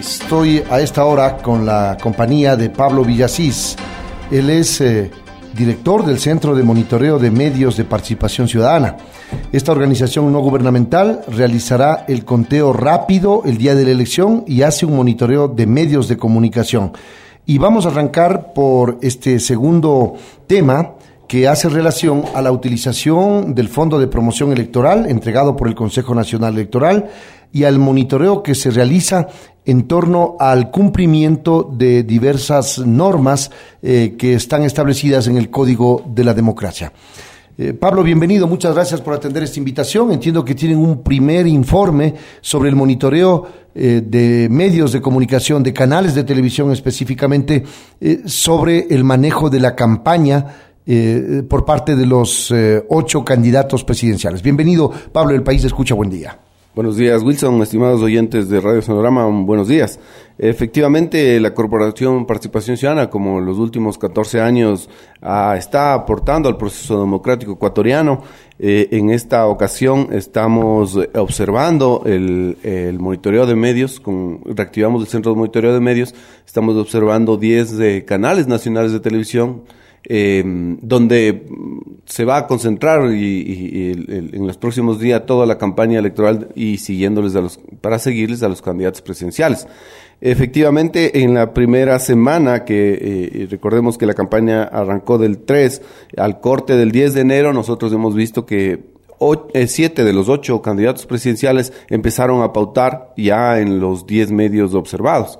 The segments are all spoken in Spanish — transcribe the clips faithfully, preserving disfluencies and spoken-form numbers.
Estoy a esta hora con la compañía de Pablo Villasís. Él es eh, director del Centro de Monitoreo de Medios de Participación Ciudadana. Esta organización no gubernamental realizará el conteo rápido el día de la elección y hace un monitoreo de medios de comunicación. Y vamos a arrancar por este segundo tema que hace relación a la utilización del Fondo de Promoción Electoral entregado por el Consejo Nacional Electoral y al monitoreo que se realiza en torno al cumplimiento de diversas normas eh, que están establecidas en el Código de la Democracia. Eh, Pablo, bienvenido, muchas gracias por atender esta invitación. Entiendo que tienen un primer informe sobre el monitoreo eh, de medios de comunicación, de canales de televisión específicamente, eh, sobre el manejo de la campaña eh, por parte de los eh, ocho candidatos presidenciales. Bienvenido, Pablo, El País Escucha, buen día. Buenos días, Wilson, estimados oyentes de Radio Sonorama, buenos días. Efectivamente, la Corporación Participación Ciudadana, como los últimos catorce años, ah, está aportando al proceso democrático ecuatoriano. Eh, en esta ocasión estamos observando el, el monitoreo de medios, con, reactivamos el Centro de Monitoreo de Medios, estamos observando diez eh, canales nacionales de televisión, Eh, donde se va a concentrar y, y, y el, el, en los próximos días toda la campaña electoral y siguiéndoles a los, para seguirles a los candidatos presidenciales. Efectivamente, en la primera semana, que eh, recordemos que la campaña arrancó del tres al corte del diez de enero, nosotros hemos visto que o, eh, siete de los ocho candidatos presidenciales empezaron a pautar ya en los diez medios observados.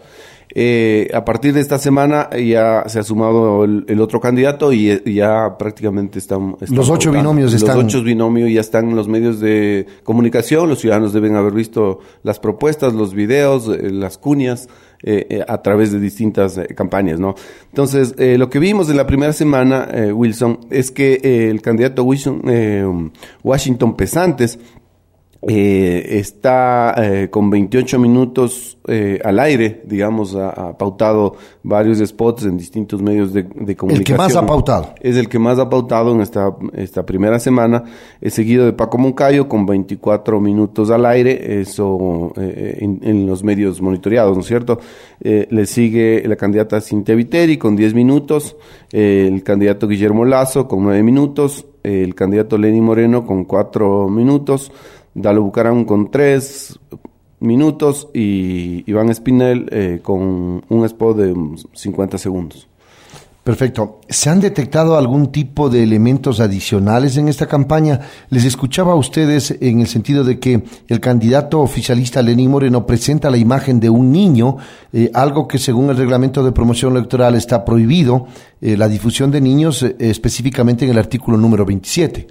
Eh, a partir de esta semana ya se ha sumado el, el otro candidato y, y ya prácticamente están, están los ocho votando. binomios los están los ocho binomios ya están en los medios de comunicación. Los ciudadanos deben haber visto las propuestas, los videos, eh, las cuñas eh, eh, a través de distintas eh, campañas, ¿no? Entonces, eh, lo que vimos en la primera semana, eh, Wilson, es que eh, el candidato Wilson, eh, Washington Pesantes Eh, está eh, con veintiocho minutos eh, al aire, digamos, ha, ha pautado varios spots en distintos medios de, de comunicación. El que más ha pautado. Es el que más ha pautado en esta, esta primera semana, es seguido de Paco Moncayo con veinticuatro minutos al aire, eso eh, en, en los medios monitoreados, ¿no es cierto? Eh, le sigue la candidata Cintia Viteri con diez minutos, eh, el candidato Guillermo Lazo con nueve minutos, eh, el candidato Lenny Moreno con cuatro minutos, Dalo Bucaram con tres minutos y Iván Espinel eh, con un spot de cincuenta segundos. Perfecto. ¿Se han detectado algún tipo de elementos adicionales en esta campaña? Les escuchaba a ustedes en el sentido de que el candidato oficialista Lenny Moreno presenta la imagen de un niño, eh, algo que según el reglamento de promoción electoral está prohibido, eh, la difusión de niños eh, específicamente en el artículo número veintisiete.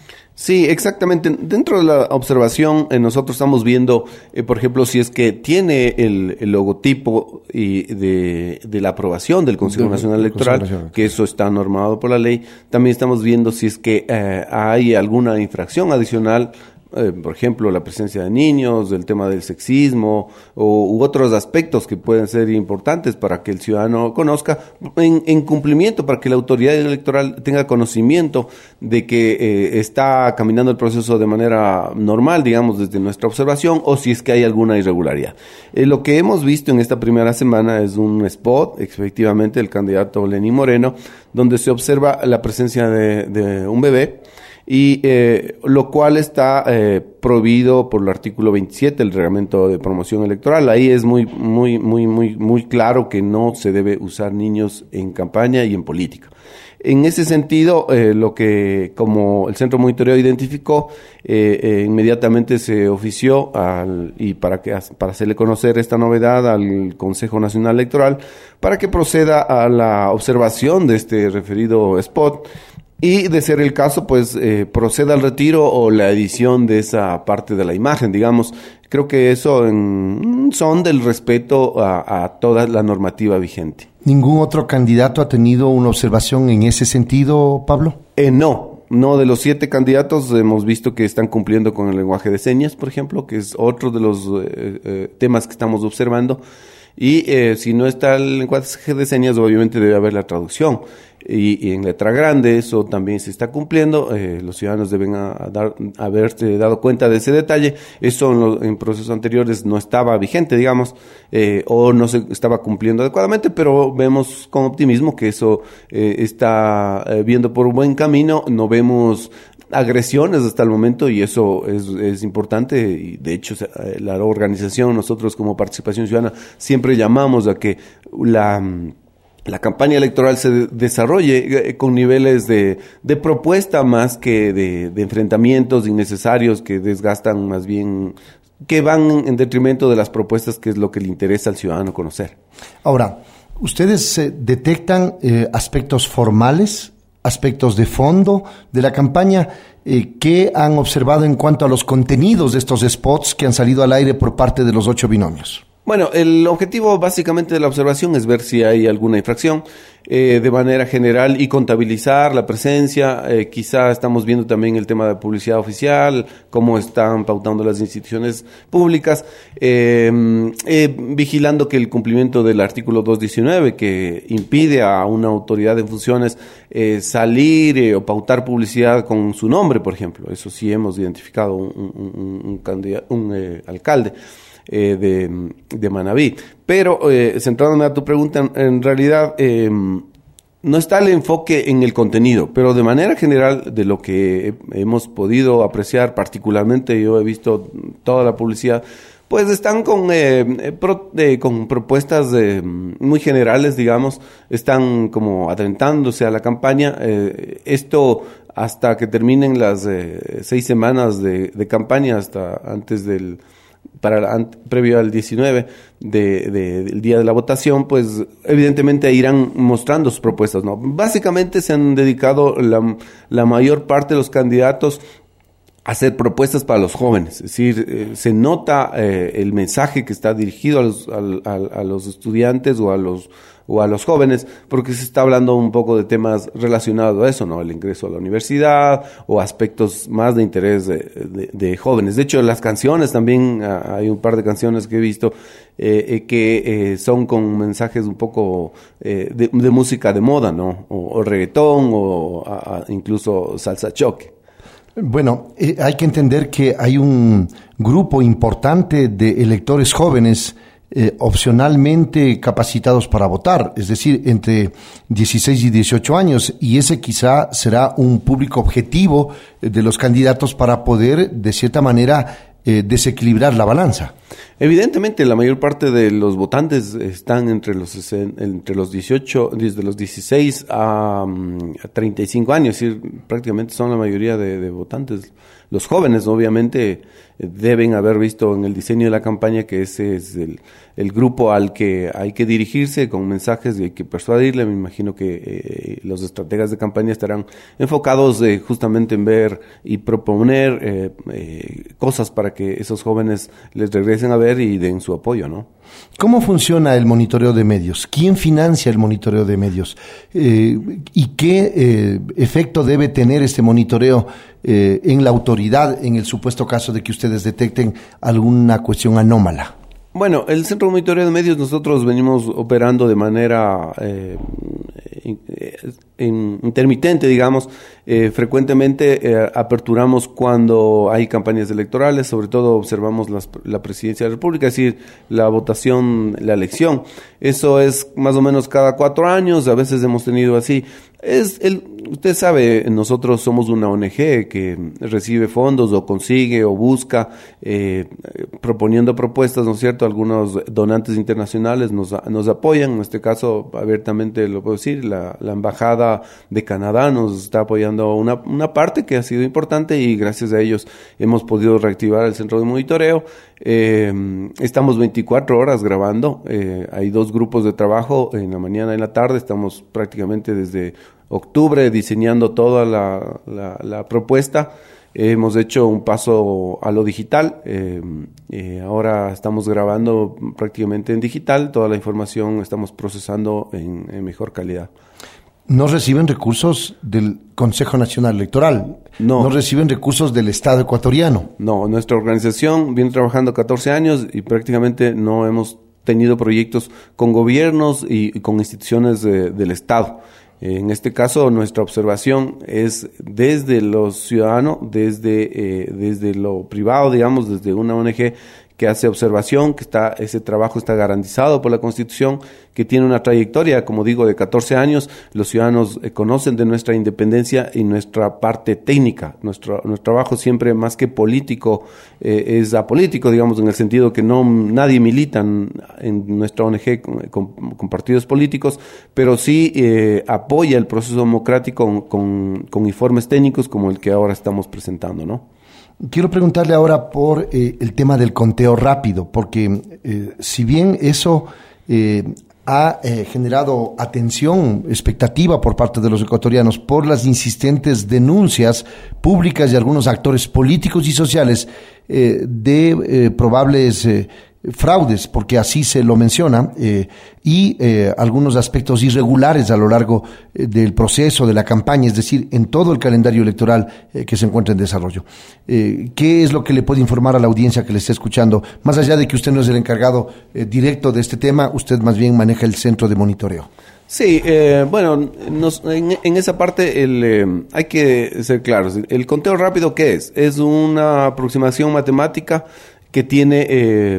Sí, exactamente. Dentro de la observación, eh, nosotros estamos viendo, eh, por ejemplo, si es que tiene el, el logotipo y de, de la aprobación del Consejo de, Nacional Electoral, Nacional. Que eso está normado por la ley. También estamos viendo si es que eh, hay alguna infracción adicional, eh, por ejemplo, la presencia de niños, el tema del sexismo o, u otros aspectos que pueden ser importantes para que el ciudadano conozca en, en cumplimiento, para que la autoridad electoral tenga conocimiento de que eh, está caminando el proceso de manera normal, digamos, desde nuestra observación, o si es que hay alguna irregularidad. Eh, lo que hemos visto en esta primera semana es un spot, efectivamente, del candidato Lenny Moreno, donde se observa la presencia de, de un bebé, y eh, lo cual está eh, prohibido por el artículo veintisiete del reglamento de promoción electoral. Ahí es muy muy muy muy muy claro que no se debe usar niños en campaña y en política. En ese sentido, eh, lo que como el Centro de Monitoreo identificó, eh, eh, inmediatamente se ofició al, y para que para hacerle conocer esta novedad al Consejo Nacional Electoral, para que proceda a la observación de este referido spot. Y de ser el caso, pues eh, proceda al retiro o la edición de esa parte de la imagen, digamos. Creo que eso en, son del respeto a, a toda la normativa vigente. ¿Ningún otro candidato ha tenido una observación en ese sentido, Pablo? Eh, no, no, de los siete candidatos hemos visto que están cumpliendo con el lenguaje de señas, por ejemplo, que es otro de los eh, eh, temas que estamos observando. Y eh, si no está el lenguaje de señas, obviamente debe haber la traducción. Y, y en letra grande, eso también se está cumpliendo. Eh, los ciudadanos deben a, a dar, haberse dado cuenta de ese detalle. Eso en, lo, en procesos anteriores no estaba vigente, digamos, eh, o no se estaba cumpliendo adecuadamente, pero vemos con optimismo que eso eh, está eh, viendo por un buen camino. No vemos agresiones hasta el momento y eso es, es importante, y de hecho la organización, nosotros como Participación Ciudadana siempre llamamos a que la la campaña electoral se de- desarrolle eh, con niveles de, de propuesta más que de, de enfrentamientos innecesarios que desgastan, más bien que van en detrimento de las propuestas, que es lo que le interesa al ciudadano conocer. Ahora, ¿ustedes eh, detectan eh, aspectos formales, aspectos de fondo de la campaña? Eh, ¿Qué han observado en cuanto a los contenidos de estos spots que han salido al aire por parte de los ocho binomios? Bueno, el objetivo básicamente de la observación es ver si hay alguna infracción eh, de manera general y contabilizar la presencia. Eh, quizá estamos viendo también el tema de publicidad oficial, cómo están pautando las instituciones públicas, eh, eh, vigilando que el cumplimiento del artículo doscientos diecinueve, que impide a una autoridad en funciones eh, salir eh, o pautar publicidad con su nombre, por ejemplo. Eso sí hemos identificado un, un, un, un, candidato, un eh, alcalde. Eh, de, de Manabí. Pero, eh, centrándome a tu pregunta, en, en realidad eh, no está el enfoque en el contenido, pero de manera general, de lo que hemos podido apreciar, particularmente yo he visto toda la publicidad, pues están con, eh, pro, eh, con propuestas eh, muy generales, digamos, están como adelantándose a la campaña. Eh, esto hasta que terminen las eh, seis semanas de, de campaña, hasta antes del para ant, previo al diecinueve de, de, del día de la votación, pues evidentemente irán mostrando sus propuestas, ¿no? Básicamente se han dedicado la, la mayor parte de los candidatos a hacer propuestas para los jóvenes, es decir, eh, se nota eh, el mensaje que está dirigido a los, a, a, a los estudiantes o a los o a los jóvenes, porque se está hablando un poco de temas relacionados a eso, ¿no? El ingreso a la universidad o aspectos más de interés de, de, de jóvenes. De hecho, las canciones también, hay un par de canciones que he visto eh, eh, que eh, son con mensajes un poco eh, de, de música de moda, ¿no? O, o reggaetón o a, a incluso salsa choque. Bueno, eh, hay que entender que hay un grupo importante de electores jóvenes Eh, opcionalmente capacitados para votar, es decir, entre dieciséis y dieciocho años, y ese quizá será un público objetivo de los candidatos para poder, de cierta manera, eh, desequilibrar la balanza. Evidentemente, la mayor parte de los votantes están entre los entre los dieciocho, desde los dieciséis a, a treinta y cinco años, es decir, prácticamente son la mayoría de, de votantes. Los jóvenes, obviamente, deben haber visto en el diseño de la campaña que ese es el, el grupo al que hay que dirigirse con mensajes y hay que persuadirle. Me imagino que eh, los estrategas de campaña estarán enfocados eh, justamente en ver y proponer eh, eh, cosas para que esos jóvenes les regresen a ver y den su apoyo, ¿no? ¿Cómo funciona el monitoreo de medios? ¿Quién financia el monitoreo de medios? Eh, ¿Y qué eh, efecto debe tener este monitoreo eh, en la autoridad en el supuesto caso de que ustedes detecten alguna cuestión anómala? Bueno, el Centro de Monitoreo de Medios nosotros venimos operando de manera eh, in, in, intermitente, digamos. Eh, frecuentemente eh, aperturamos cuando hay campañas electorales, sobre todo observamos las, la presidencia de la República, es decir, la votación, la elección. Eso es más o menos cada cuatro años, a veces hemos tenido así. Es el, usted sabe, nosotros somos una O N G que recibe fondos o consigue o busca eh, proponiendo propuestas, ¿no es cierto? Algunos donantes internacionales nos, nos apoyan, en este caso abiertamente lo puedo decir, la, la Embajada de Canadá nos está apoyando una, una parte que ha sido importante y gracias a ellos hemos podido reactivar el centro de monitoreo. Eh, estamos veinticuatro horas grabando, eh, hay dos grupos de trabajo, en la mañana y en la tarde, estamos prácticamente desde octubre diseñando toda la, la, la propuesta. Eh, hemos hecho un paso a lo digital, eh, eh, ahora estamos grabando prácticamente en digital, toda la información estamos procesando en, en mejor calidad. ¿No reciben recursos del Consejo Nacional Electoral? No. ¿No reciben recursos del Estado ecuatoriano? No, nuestra organización viene trabajando catorce años y prácticamente no hemos tenido proyectos con gobiernos y, y con instituciones de, del Estado. En este caso, nuestra observación es desde lo ciudadano, desde, eh, desde lo privado, digamos, desde una O N G que hace observación, que está, ese trabajo está garantizado por la Constitución, que tiene una trayectoria, como digo, de catorce años. Los ciudadanos eh, conocen de nuestra independencia y nuestra parte técnica. Nuestro, nuestro trabajo siempre, más que político, eh, es apolítico, digamos, en el sentido que no nadie milita en, en nuestra O N G con, con, con partidos políticos, pero sí eh, apoya el proceso democrático con, con, con informes técnicos como el que ahora estamos presentando, ¿no? Quiero preguntarle ahora por eh, el tema del conteo rápido, porque eh, si bien eso eh, ha eh, generado atención, expectativa por parte de los ecuatorianos por las insistentes denuncias públicas de algunos actores políticos y sociales eh, de eh, probables eh, fraudes, porque así se lo menciona, eh, y eh, algunos aspectos irregulares a lo largo eh, del proceso de la campaña, es decir, en todo el calendario electoral eh, que se encuentra en desarrollo. Eh, ¿Qué es lo que le puede informar a la audiencia que le esté escuchando? Más allá de que usted no es el encargado eh, directo de este tema, usted más bien maneja el centro de monitoreo. Sí, eh, bueno, nos, en, en esa parte el, eh, hay que ser claros. ¿El conteo rápido qué es? Es una aproximación matemática que tiene eh,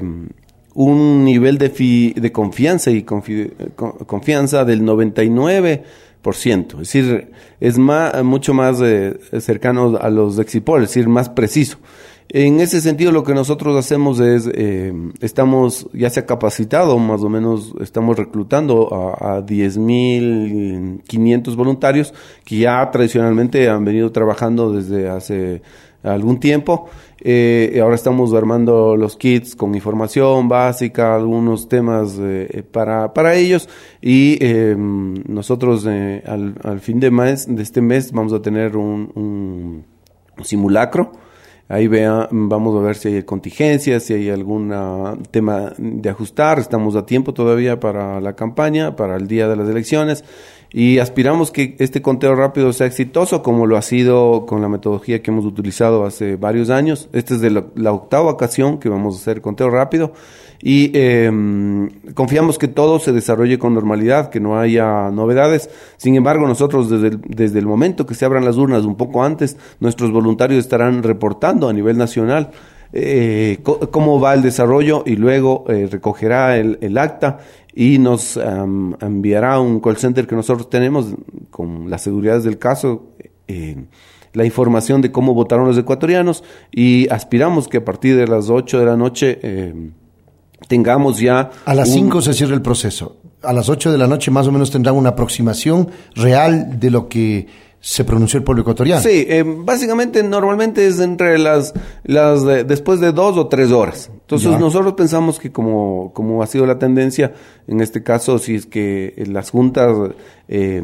un nivel de, fi, de confianza y confi, con, confianza del noventa y nueve por ciento. Es decir, es más, mucho más eh, cercano a los exit polls, es decir, más preciso. En ese sentido, lo que nosotros hacemos es, eh, estamos, ya se ha capacitado, más o menos, estamos reclutando a, a diez mil quinientos voluntarios que ya tradicionalmente han venido trabajando desde hace algún tiempo. Eh, ahora estamos armando los kits con información básica, algunos temas eh, para para ellos, y eh, nosotros eh, al, al fin de mes de este mes vamos a tener un, un simulacro. Ahí vea, vamos a ver si hay contingencias, si hay algún tema de ajustar. Estamos a tiempo todavía para la campaña, para el día de las elecciones, y aspiramos que este conteo rápido sea exitoso como lo ha sido con la metodología que hemos utilizado hace varios años. Esta es de la, la octava ocasión que vamos a hacer conteo rápido, y eh, confiamos que todo se desarrolle con normalidad, que no haya novedades. Sin embargo, nosotros desde el, desde el momento que se abran las urnas, un poco antes, nuestros voluntarios estarán reportando a nivel nacional eh, co- cómo va el desarrollo, y luego eh, recogerá el, el acta y nos um, enviará un call center que nosotros tenemos con las seguridades del caso, eh, la información de cómo votaron los ecuatorianos, y aspiramos que a partir de las ocho de la noche eh, tengamos ya... A las un... cinco se cierra el proceso. A las ocho de la noche más o menos tendrán una aproximación real de lo que se pronunció el pueblo ecuatoriano. Sí, eh, básicamente normalmente es entre las, las de, después de dos o tres horas. Entonces ya. Nosotros pensamos que como, como ha sido la tendencia, en este caso, si es que las juntas eh,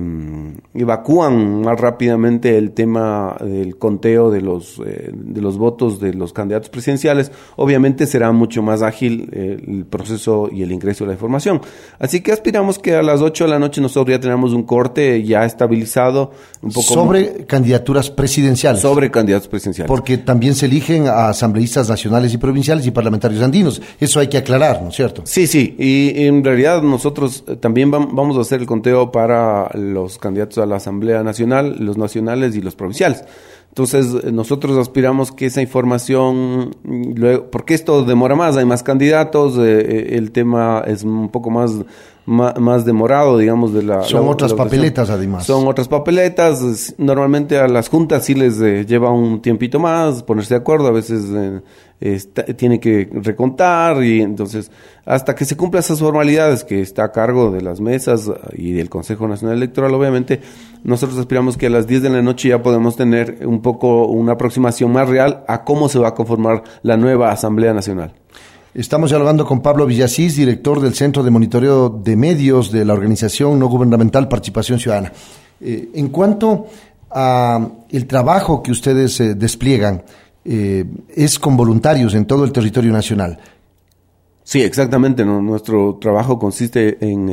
evacúan más rápidamente el tema del conteo de los, eh, de los votos de los candidatos presidenciales, obviamente será mucho más ágil eh, el proceso y el ingreso de la información. Así que aspiramos que a las ocho de la noche nosotros ya tenemos un corte ya estabilizado, un poco sobre más, candidaturas presidenciales. Sobre candidatos presidenciales. Porque también se eligen a asambleístas nacionales y provinciales y parlamentarios andinos. Eso hay que aclarar, ¿no es cierto? Sí, sí. Y en realidad nosotros también vamos a hacer el conteo para los candidatos a la Asamblea Nacional, los nacionales y los provinciales. Entonces, nosotros aspiramos que esa información, luego, porque esto demora más, hay más candidatos, eh, el tema es un poco más, más, más demorado, digamos, de la... Son la, otras la papeletas, además. Son otras papeletas. Normalmente a las juntas sí les eh, lleva un tiempito más ponerse de acuerdo, a veces eh, está, tiene que recontar, y entonces, hasta que se cumplan esas formalidades que está a cargo de las mesas y del Consejo Nacional Electoral, obviamente, nosotros aspiramos que a las diez de la noche ya podemos tener un poco una aproximación más real a cómo se va a conformar la nueva Asamblea Nacional. Estamos dialogando con Pablo Villasís, director del Centro de Monitoreo de Medios de la organización no gubernamental Participación Ciudadana. Eh, en cuanto a el trabajo que ustedes eh, despliegan, eh, es con voluntarios en todo el territorio nacional. Sí, exactamente. ¿no? Nuestro trabajo consiste en, eh,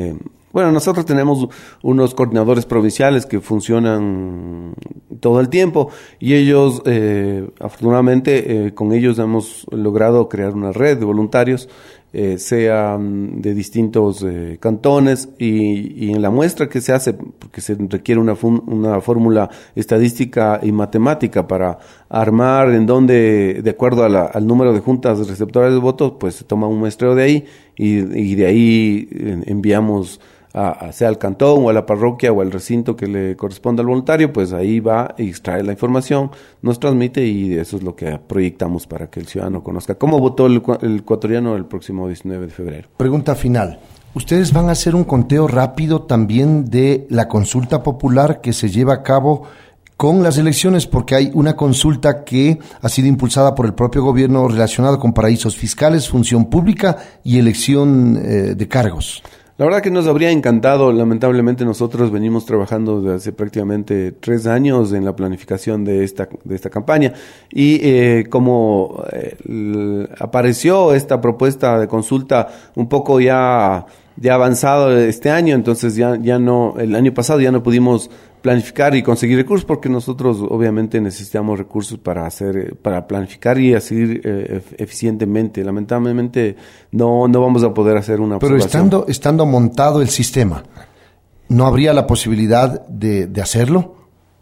Bueno, nosotros tenemos unos coordinadores provinciales que funcionan todo el tiempo y ellos, eh, afortunadamente, eh, con ellos hemos logrado crear una red de voluntarios, eh, sean de distintos eh, cantones y, y en la muestra que se hace, porque se requiere una, fun- una fórmula estadística y matemática para armar en donde, de acuerdo a la, al número de juntas receptoras de votos, pues se toma un muestreo de ahí y, y de ahí enviamos A, a, sea al cantón o a la parroquia o al recinto que le corresponda al voluntario, pues ahí va y extrae la información, nos transmite y eso es lo que proyectamos para que el ciudadano conozca cómo votó el, el ecuatoriano el próximo diecinueve de febrero. Pregunta final. ¿Ustedes van a hacer un conteo rápido también de la consulta popular que se lleva a cabo con las elecciones? Porque hay una consulta que ha sido impulsada por el propio gobierno relacionada con paraísos fiscales, función pública y elección eh, de cargos. La verdad que nos habría encantado, lamentablemente nosotros venimos trabajando desde hace prácticamente tres años en la planificación de esta de esta campaña y eh, como eh, l- apareció esta propuesta de consulta un poco ya ya avanzado este año, entonces ya ya no el año pasado ya no pudimos planificar y conseguir recursos porque nosotros obviamente necesitamos recursos para hacer para planificar y hacer eh, eficientemente. Lamentablemente no no vamos a poder hacer una Pero observación. estando estando montado el sistema, ¿no habría la posibilidad de, de hacerlo?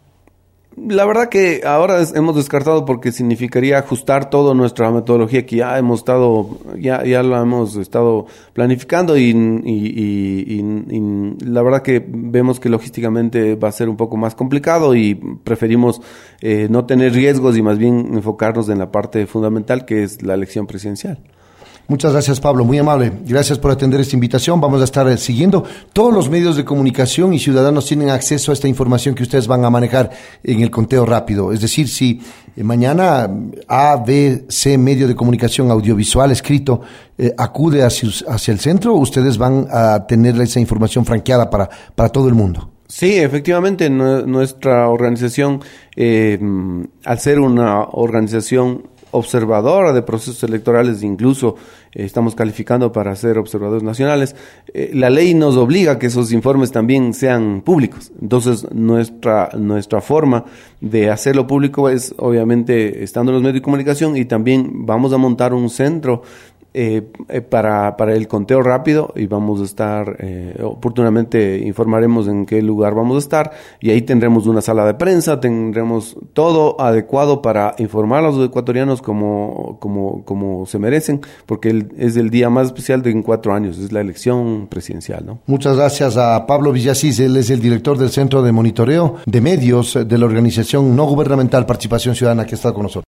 La verdad que ahora es- hemos descartado porque significaría ajustar toda nuestra metodología que ya hemos estado, ya, ya lo hemos estado planificando y, y, y, y- y la verdad que vemos que logísticamente va a ser un poco más complicado y preferimos eh, no tener riesgos y más bien enfocarnos en la parte fundamental que es la elección presidencial. Muchas gracias, Pablo, muy amable. Gracias por atender esta invitación. Vamos a estar eh, siguiendo. Todos los medios de comunicación y ciudadanos tienen acceso a esta información que ustedes van a manejar en el conteo rápido. Es decir, si eh, mañana A, B, C, medio de comunicación audiovisual, escrito, eh, acude hacia, hacia el centro, ustedes van a tener esa información franqueada para, para todo el mundo. Sí, efectivamente, nu- nuestra organización, eh, al ser una organización observadora de procesos electorales, incluso eh, estamos calificando para ser observadores nacionales, eh, la ley nos obliga a que esos informes también sean públicos. Entonces, nuestra nuestra forma de hacerlo público es, obviamente, estando en los medios de comunicación y también vamos a montar un centro Eh, eh, para, para el conteo rápido y vamos a estar, eh, oportunamente informaremos en qué lugar vamos a estar y ahí tendremos una sala de prensa, tendremos todo adecuado para informar a los ecuatorianos como, como, como se merecen, porque el, es el día más especial de en cuatro años, es la elección presidencial, ¿no? Muchas gracias a Pablo Villasís, él es el director del Centro de Monitoreo de Medios de la organización no gubernamental Participación Ciudadana que está con nosotros.